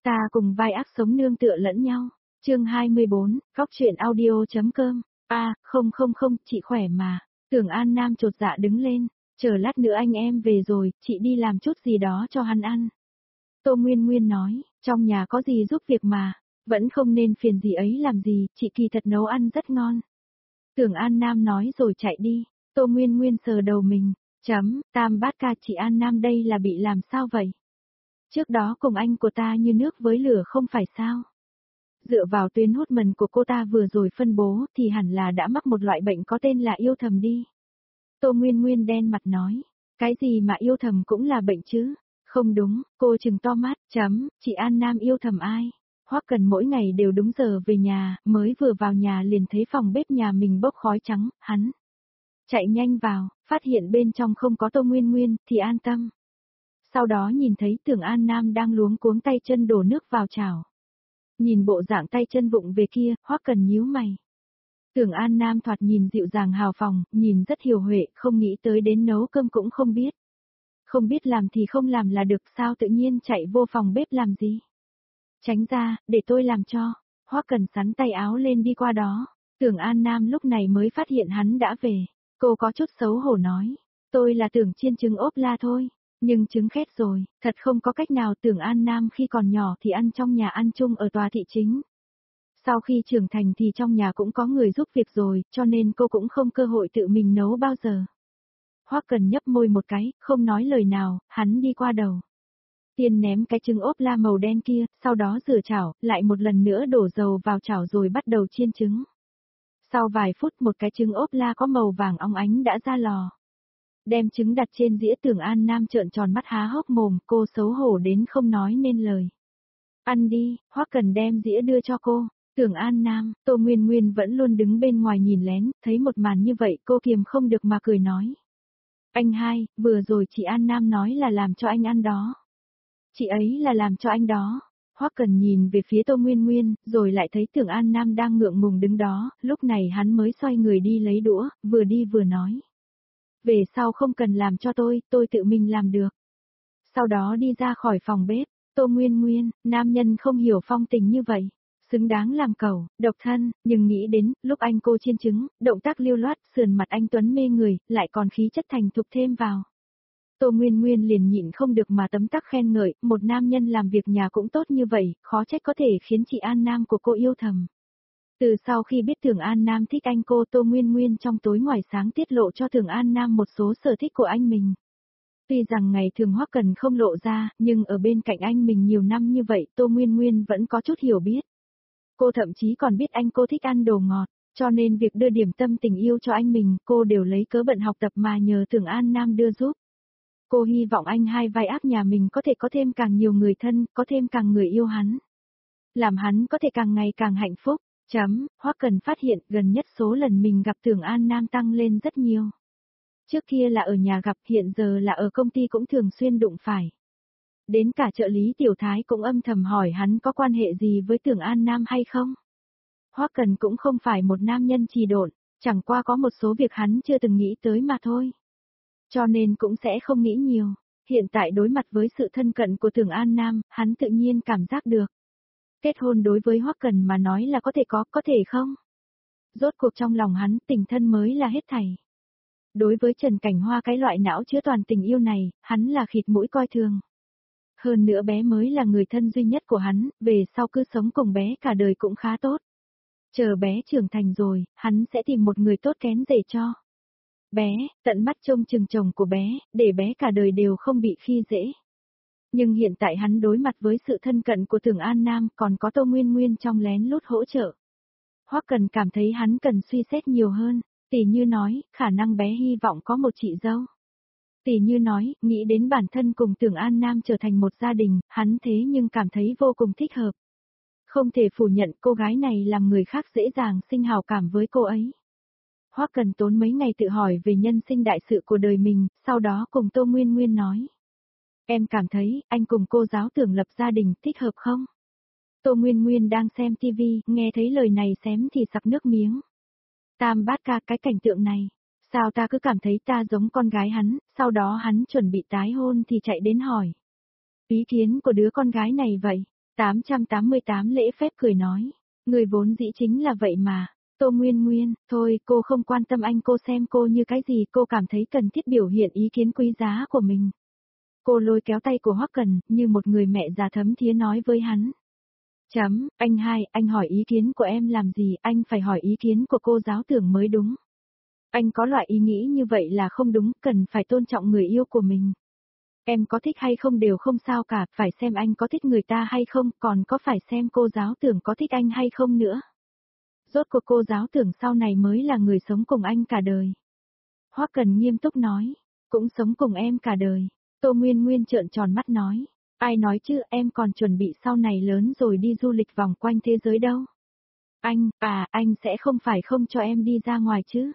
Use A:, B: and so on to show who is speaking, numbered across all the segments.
A: Ta cùng vai ác sống nương tựa lẫn nhau. Chương 24, Góc truyện audio.com. Không không không, chị khỏe mà. Tưởng An Nam chột dạ đứng lên, chờ lát nữa anh em về rồi, chị đi làm chút gì đó cho hắn ăn. Tô Nguyên Nguyên nói, trong nhà có gì giúp việc mà, vẫn không nên phiền gì ấy làm gì, chị kỳ thật nấu ăn rất ngon. Tưởng An Nam nói rồi chạy đi, Tô Nguyên Nguyên sờ đầu mình, Tam bát ca chị An Nam đây là bị làm sao vậy? Trước đó cùng anh của ta như nước với lửa không phải sao? Dựa vào tuyến hút mần của cô ta vừa rồi phân bố thì hẳn là đã mắc một loại bệnh có tên là yêu thầm đi. Tô Nguyên Nguyên đen mặt nói, cái gì mà yêu thầm cũng là bệnh chứ? Không đúng, cô trừng to mắt, chị An Nam yêu thầm ai? Hoắc Cần mỗi ngày đều đúng giờ về nhà, mới vừa vào nhà liền thấy phòng bếp nhà mình bốc khói trắng, hắn chạy nhanh vào, phát hiện bên trong không có Tô Nguyên Nguyên thì an tâm. Sau đó nhìn thấy Tưởng An Nam đang luống cuống tay chân đổ nước vào chảo. Nhìn bộ dạng tay chân vụng về kia, Hoắc Cần nhíu mày. Tưởng An Nam thoạt nhìn dịu dàng hào phóng, nhìn rất hiểu huệ, không nghĩ tới đến nấu cơm cũng không biết. Không biết làm thì không làm là được, sao tự nhiên chạy vô phòng bếp làm gì? Tránh ra, để tôi làm cho. Hoắc Cần sắn tay áo lên đi qua đó. Tưởng An Nam lúc này mới phát hiện hắn đã về. Cô có chút xấu hổ nói, tôi là Tưởng chiên trứng ốp la thôi. Nhưng trứng khét rồi, thật không có cách nào. Tưởng An Nam khi còn nhỏ thì ăn trong nhà ăn chung ở tòa thị chính. Sau khi trưởng thành thì trong nhà cũng có người giúp việc rồi, cho nên cô cũng không cơ hội tự mình nấu bao giờ. Hoắc Cần nhấp môi một cái, không nói lời nào, hắn đi qua đầu. Tiên ném cái trứng ốp la màu đen kia, sau đó rửa chảo, lại một lần nữa đổ dầu vào chảo rồi bắt đầu chiên trứng. Sau vài phút một cái trứng ốp la có màu vàng óng ánh đã ra lò. Đem trứng đặt trên dĩa. Tưởng An Nam trợn tròn mắt há hốc mồm, cô xấu hổ đến không nói nên lời. Ăn đi, Hoắc Cần đem dĩa đưa cho cô. Tưởng An Nam, Tô Nguyên Nguyên vẫn luôn đứng bên ngoài nhìn lén, thấy một màn như vậy cô kiềm không được mà cười nói. Anh hai, vừa rồi chị An Nam nói là làm cho anh ăn đó. Chị ấy là làm cho anh đó. Hoắc Cần nhìn về phía Tô Nguyên Nguyên, rồi lại thấy Tưởng An Nam đang ngượng ngùng đứng đó, lúc này hắn mới xoay người đi lấy đũa, vừa đi vừa nói. Về sau không cần làm cho tôi tự mình làm được. Sau đó đi ra khỏi phòng bếp, Tô Nguyên Nguyên, nam nhân không hiểu phong tình như vậy. Xứng đáng làm cẩu, độc thân, nhưng nghĩ đến, lúc anh cô chiên trứng, động tác lưu loát, sườn mặt anh Tuấn mê người, lại còn khí chất thành thục thêm vào. Tô Nguyên Nguyên liền nhịn không được mà tấm tắc khen ngợi, một nam nhân làm việc nhà cũng tốt như vậy, khó trách có thể khiến chị An Nam của cô yêu thầm. Từ sau khi biết Tưởng An Nam thích anh cô, Tô Nguyên Nguyên trong tối ngoài sáng tiết lộ cho Tưởng An Nam một số sở thích của anh mình. Tuy rằng ngày thường Hoắc Cần không lộ ra, nhưng ở bên cạnh anh mình nhiều năm như vậy, Tô Nguyên Nguyên vẫn có chút hiểu biết. Cô thậm chí còn biết anh cô thích ăn đồ ngọt, cho nên việc đưa điểm tâm tình yêu cho anh mình, cô đều lấy cớ bận học tập mà nhờ Tưởng An Nam đưa giúp. Cô hy vọng anh hai vai ác nhà mình có thể có thêm càng nhiều người thân, có thêm càng người yêu hắn. Làm hắn có thể càng ngày càng hạnh phúc. Hoắc Cần phát hiện gần nhất số lần mình gặp Tưởng An Nam tăng lên rất nhiều. Trước kia là ở nhà gặp, hiện giờ là ở công ty cũng thường xuyên đụng phải. Đến cả trợ lý Tiểu Thái cũng âm thầm hỏi hắn có quan hệ gì với Tưởng An Nam hay không. Hoắc Cần cũng không phải một nam nhân trì độn, chẳng qua có một số việc hắn chưa từng nghĩ tới mà thôi. Cho nên cũng sẽ không nghĩ nhiều. Hiện tại đối mặt với sự thân cận của Tưởng An Nam, hắn tự nhiên cảm giác được. Kết hôn đối với Hoắc Cần mà nói là có thể không? Rốt cuộc trong lòng hắn, tình thân mới là hết thảy. Đối với Trần Cảnh Hoa cái loại não chứa toàn tình yêu này, hắn là khịt mũi coi thường. Hơn nữa bé mới là người thân duy nhất của hắn, về sau cứ sống cùng bé cả đời cũng khá tốt. Chờ bé trưởng thành rồi, hắn sẽ tìm một người tốt kén rể cho. Bé, tận mắt trông chừng chồng của bé, để bé cả đời đều không bị khi dễ. Nhưng hiện tại hắn đối mặt với sự thân cận của Tưởng An Nam, còn có Tô Nguyên Nguyên trong lén lút hỗ trợ. Hoắc Cần cảm thấy hắn cần suy xét nhiều hơn, tỉ như nói, khả năng bé hy vọng có một chị dâu. Tỉ như nói, nghĩ đến bản thân cùng Tưởng An Nam trở thành một gia đình, hắn thế nhưng cảm thấy vô cùng thích hợp. Không thể phủ nhận cô gái này làm người khác dễ dàng sinh hào cảm với cô ấy. Hoắc Cần tốn mấy ngày tự hỏi về nhân sinh đại sự của đời mình, sau đó cùng Tô Nguyên Nguyên nói. Em cảm thấy, anh cùng cô giáo Tưởng lập gia đình, thích hợp không? Tô Nguyên Nguyên đang xem TV, nghe thấy lời này xém thì sặc nước miếng. Tam bát ca, cái cảnh tượng này. Sao ta cứ cảm thấy ta giống con gái hắn, sau đó hắn chuẩn bị tái hôn thì chạy đến hỏi. Ý kiến của đứa con gái này vậy, 888 lễ phép cười nói. Người vốn dĩ chính là vậy mà. Tô Nguyên Nguyên, thôi cô không quan tâm anh, cô xem cô như cái gì, cô cảm thấy cần thiết biểu hiện ý kiến quý giá của mình. Cô lôi kéo tay của Hoắc Cần, như một người mẹ già thấm thía nói với hắn. Anh hai, anh hỏi ý kiến của em làm gì, anh phải hỏi ý kiến của cô giáo tưởng mới đúng. Anh có loại ý nghĩ như vậy là không đúng, cần phải tôn trọng người yêu của mình. Em có thích hay không đều không sao cả, phải xem anh có thích người ta hay không, còn có phải xem cô giáo tưởng có thích anh hay không nữa. Rốt cuộc cô giáo tưởng sau này mới là người sống cùng anh cả đời. Hoắc Cần nghiêm túc nói, cũng sống cùng em cả đời. Tô Nguyên Nguyên trợn tròn mắt nói, ai nói chứ, em còn chuẩn bị sau này lớn rồi đi du lịch vòng quanh thế giới đâu. Anh sẽ không phải không cho em đi ra ngoài chứ.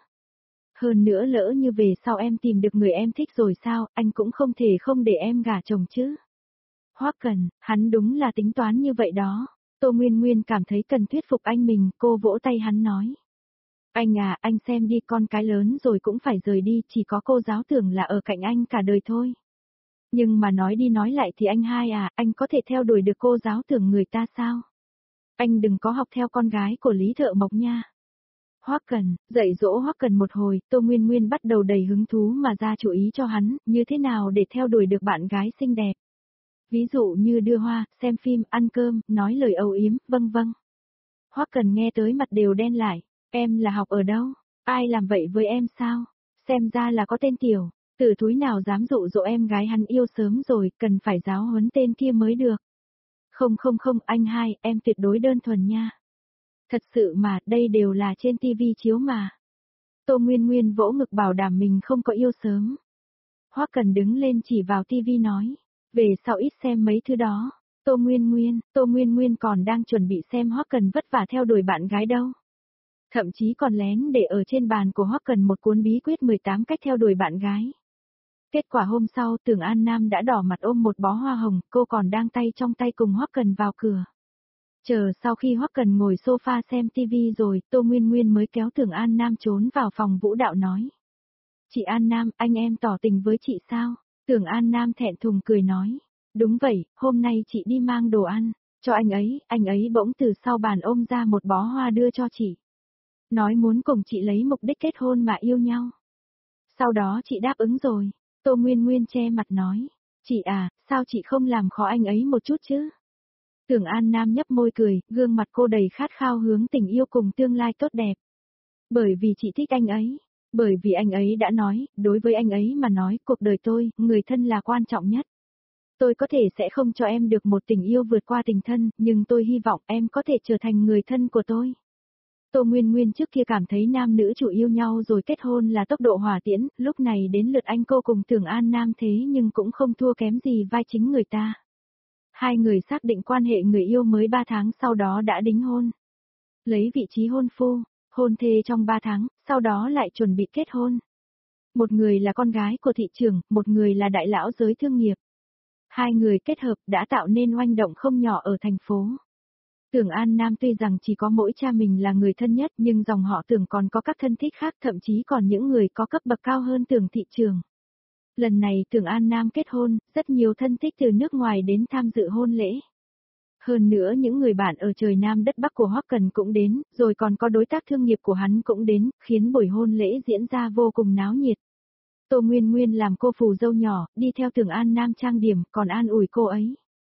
A: Hơn nữa lỡ như về sau em tìm được người em thích rồi sao, anh cũng không thể không để em gả chồng chứ. Hoắc Cần, hắn đúng là tính toán như vậy đó. Tô Nguyên Nguyên cảm thấy cần thuyết phục anh mình, cô vỗ tay hắn nói. Anh à, anh xem đi, con cái lớn rồi cũng phải rời đi, chỉ có cô giáo tưởng là ở cạnh anh cả đời thôi. Nhưng mà nói đi nói lại thì anh hai à, anh có thể theo đuổi được cô giáo tưởng người ta sao? Anh đừng có học theo con gái của Lý Thợ Mộc nha. Hoắc Cần, dạy dỗ Hoắc Cần một hồi, Tô Nguyên Nguyên bắt đầu đầy hứng thú mà ra chủ ý cho hắn, như thế nào để theo đuổi được bạn gái xinh đẹp. Ví dụ như đưa hoa, xem phim, ăn cơm, nói lời âu yếm, vâng vâng. Hoắc Cần nghe tới mặt đều đen lại, em là học ở đâu? Ai làm vậy với em sao? Xem ra là có tên tiểu, tử thúi nào dám dụ dỗ em gái hắn yêu sớm rồi, cần phải giáo huấn tên kia mới được. Không, anh hai, em tuyệt đối đơn thuần nha. Thật sự mà, đây đều là trên tivi chiếu mà. Tô Nguyên Nguyên vỗ ngực bảo đảm mình không có yêu sớm. Hoắc Cần đứng lên chỉ vào tivi nói, về sau ít xem mấy thứ đó. Tô Nguyên Nguyên còn đang chuẩn bị xem Hoắc Cần vất vả theo đuổi bạn gái đâu. Thậm chí còn lén để ở trên bàn của Hoắc Cần một cuốn bí quyết 18 cách theo đuổi bạn gái. Kết quả hôm sau Tưởng An Nam đã đỏ mặt ôm một bó hoa hồng, cô còn đang tay trong tay cùng Hoắc Cần vào cửa. Chờ sau khi Hoắc Cần ngồi sofa xem tivi rồi, Tô Nguyên Nguyên mới kéo Tưởng An Nam trốn vào phòng vũ đạo nói. Chị An Nam, anh em tỏ tình với chị sao? Tưởng An Nam thẹn thùng cười nói. Đúng vậy, hôm nay chị đi mang đồ ăn, cho anh ấy bỗng từ sau bàn ôm ra một bó hoa đưa cho chị. Nói muốn cùng chị lấy mục đích kết hôn mà yêu nhau. Sau đó chị đáp ứng rồi. Tô Nguyên Nguyên che mặt nói. Chị à, sao chị không làm khó anh ấy một chút chứ? Tưởng An Nam nhấp môi cười, gương mặt cô đầy khát khao hướng tình yêu cùng tương lai tốt đẹp. Bởi vì chị thích anh ấy. Bởi vì anh ấy đã nói, đối với anh ấy mà nói, cuộc đời tôi, người thân là quan trọng nhất. Tôi có thể sẽ không cho em được một tình yêu vượt qua tình thân, nhưng tôi hy vọng em có thể trở thành người thân của tôi. Tô Nguyên Nguyên trước kia cảm thấy nam nữ chủ yêu nhau rồi kết hôn là tốc độ hỏa tiễn, lúc này đến lượt anh cô cùng Tưởng An Nam thế nhưng cũng không thua kém gì vai chính người ta. Hai người xác định quan hệ người yêu mới 3 tháng sau đó đã đính hôn. Lấy vị trí hôn phu, hôn thê trong 3 tháng, sau đó lại chuẩn bị kết hôn. Một người là con gái của thị trưởng, một người là đại lão giới thương nghiệp. Hai người kết hợp đã tạo nên oanh động không nhỏ ở thành phố. Tưởng An Nam tuy rằng chỉ có mỗi cha mình là người thân nhất nhưng dòng họ Tưởng còn có các thân thích khác, thậm chí còn những người có cấp bậc cao hơn Tưởng thị trường. Lần này Tưởng An Nam kết hôn, rất nhiều thân thích từ nước ngoài đến tham dự hôn lễ. Hơn nữa những người bạn ở trời Nam đất Bắc của Hoắc Cần cũng đến, rồi còn có đối tác thương nghiệp của hắn cũng đến, khiến buổi hôn lễ diễn ra vô cùng náo nhiệt. Tô Nguyên Nguyên làm cô phù dâu nhỏ, đi theo Tưởng An Nam trang điểm, còn an ủi cô ấy.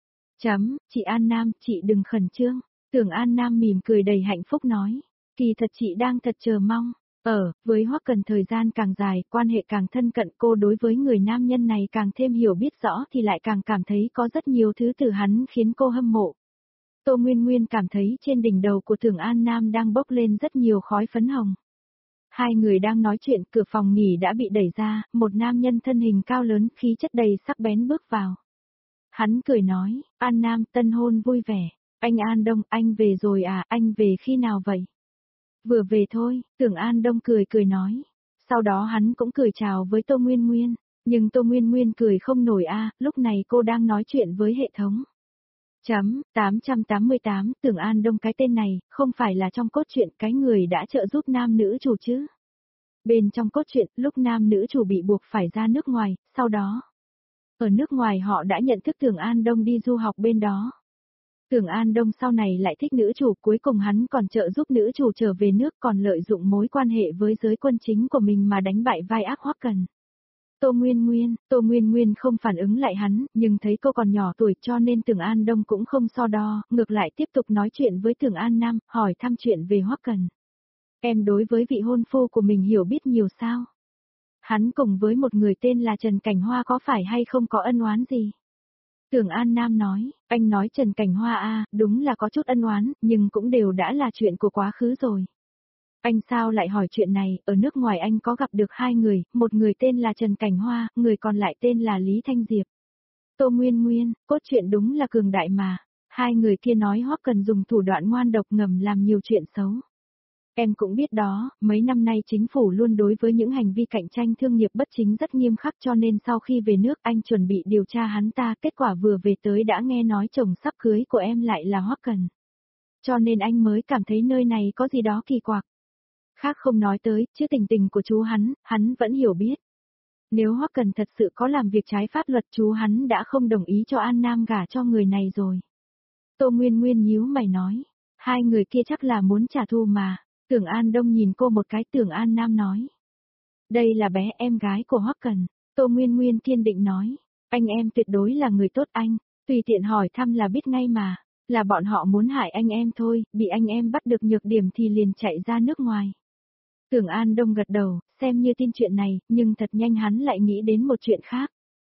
A: Chị An Nam, chị đừng khẩn trương. Tưởng An Nam mỉm cười đầy hạnh phúc nói. Kỳ thật chị đang thật chờ mong. Với Hoắc Cần thời gian càng dài, quan hệ càng thân cận, cô đối với người nam nhân này càng thêm hiểu biết rõ thì lại càng cảm thấy có rất nhiều thứ từ hắn khiến cô hâm mộ. Tô Nguyên Nguyên cảm thấy trên đỉnh đầu của Tưởng An Nam đang bốc lên rất nhiều khói phấn hồng. Hai người đang nói chuyện, cửa phòng nghỉ đã bị đẩy ra, một nam nhân thân hình cao lớn, khí chất đầy sắc bén bước vào. Hắn cười nói, An Nam, tân hôn vui vẻ. Anh An Đông, anh về rồi à, anh về khi nào vậy? Vừa về thôi, Tưởng An Đông cười nói. Sau đó hắn cũng cười chào với Tô Nguyên Nguyên. Nhưng Tô Nguyên Nguyên cười không nổi lúc này cô đang nói chuyện với hệ thống. 888, Tưởng An Đông cái tên này, không phải là trong cốt truyện cái người đã trợ giúp nam nữ chủ chứ. Bên trong cốt truyện, lúc nam nữ chủ bị buộc phải ra nước ngoài, sau đó. Ở nước ngoài họ đã nhận thức Tưởng An Đông đi du học bên đó. Tưởng An Đông sau này lại thích nữ chủ, cuối cùng hắn còn trợ giúp nữ chủ trở về nước, còn lợi dụng mối quan hệ với giới quân chính của mình mà đánh bại vai ác Hoắc Cần. Tô Nguyên Nguyên không phản ứng lại hắn, nhưng thấy cô còn nhỏ tuổi cho nên Tưởng An Đông cũng không so đo, ngược lại tiếp tục nói chuyện với Tưởng An Nam, hỏi thăm chuyện về Hoắc Cần. Em đối với vị hôn phu của mình hiểu biết nhiều sao? Hắn cùng với một người tên là Trần Cảnh Hoa có phải hay không có ân oán gì? Tưởng An Nam nói, anh nói Trần Cảnh Hoa à, đúng là có chút ân oán, nhưng cũng đều đã là chuyện của quá khứ rồi. Anh sao lại hỏi chuyện này, ở nước ngoài anh có gặp được hai người, một người tên là Trần Cảnh Hoa, người còn lại tên là Lý Thanh Diệp. Tô Nguyên Nguyên, cốt truyện đúng là cường đại mà. Hai người kia nói Hoắc Cần dùng thủ đoạn ngoan độc ngầm làm nhiều chuyện xấu. Em cũng biết đó, mấy năm nay chính phủ luôn đối với những hành vi cạnh tranh thương nghiệp bất chính rất nghiêm khắc cho nên sau khi về nước anh chuẩn bị điều tra hắn ta, kết quả vừa về tới đã nghe nói chồng sắp cưới của em lại là Hoắc Cần. Cho nên anh mới cảm thấy nơi này có gì đó kỳ quặc. Khác không nói tới, chứ tình tình của chú hắn vẫn hiểu biết. Nếu Hoắc Cần thật sự có làm việc trái pháp luật chú hắn đã không đồng ý cho An Nam gả cho người này rồi. Tô Nguyên Nguyên nhíu mày nói, hai người kia chắc là muốn trả thù mà. Tưởng An Đông nhìn cô một cái, Tưởng An Nam nói. Đây là bé em gái của Hoắc Cần. Tô Nguyên Nguyên kiên định nói, anh em tuyệt đối là người tốt anh, tùy tiện hỏi thăm là biết ngay mà, là bọn họ muốn hại anh em thôi, bị anh em bắt được nhược điểm thì liền chạy ra nước ngoài. Tưởng An Đông gật đầu, xem như tin chuyện này, nhưng thật nhanh hắn lại nghĩ đến một chuyện khác.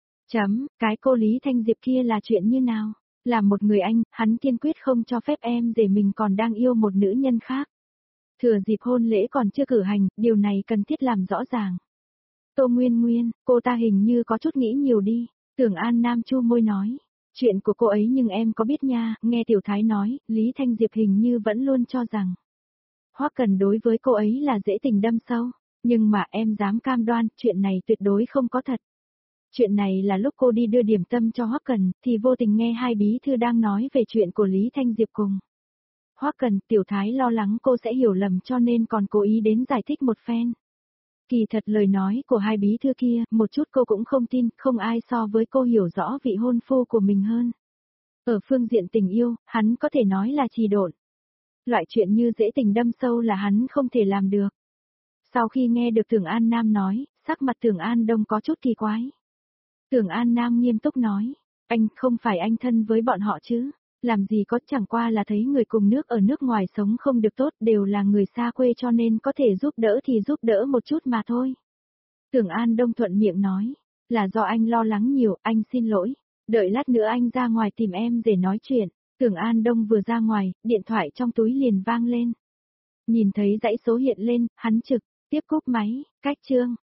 A: Cái cô Lý Thanh Diệp kia là chuyện như nào? Là một người anh, hắn kiên quyết không cho phép em để mình còn đang yêu một nữ nhân khác. Thừa dịp hôn lễ còn chưa cử hành, điều này cần thiết làm rõ ràng. Tô Nguyên Nguyên, cô ta hình như có chút nghĩ nhiều đi. Tưởng An Nam chu môi nói. Chuyện của cô ấy nhưng em có biết nha, nghe Tiểu Thái nói, Lý Thanh Diệp hình như vẫn luôn cho rằng Hoắc Cần đối với cô ấy là dễ tình đâm sâu, nhưng mà em dám cam đoan, chuyện này tuyệt đối không có thật. Chuyện này là lúc cô đi đưa điểm tâm cho Hoắc Cần, thì vô tình nghe hai bí thư đang nói về chuyện của Lý Thanh Diệp cùng Hoắc Cần. Tiểu Thái lo lắng cô sẽ hiểu lầm cho nên còn cố ý đến giải thích một phen. Kỳ thật lời nói của hai bí thư kia, một chút cô cũng không tin, không ai so với cô hiểu rõ vị hôn phu của mình hơn. Ở phương diện tình yêu, hắn có thể nói là trì độn. Loại chuyện như dễ tình đâm sâu là hắn không thể làm được. Sau khi nghe được Tưởng An Nam nói, sắc mặt Tưởng An Đông có chút kỳ quái. Tưởng An Nam nghiêm túc nói, anh không phải anh thân với bọn họ chứ, làm gì có, chẳng qua là thấy người cùng nước ở nước ngoài sống không được tốt, đều là người xa quê cho nên có thể giúp đỡ thì giúp đỡ một chút mà thôi. Tưởng An Đông thuận miệng nói, là do anh lo lắng nhiều, anh xin lỗi, đợi lát nữa anh ra ngoài tìm em để nói chuyện. Tưởng An Đông vừa ra ngoài, điện thoại trong túi liền vang lên. Nhìn thấy dãy số hiện lên, hắn trực tiếp cúp máy, cách chương.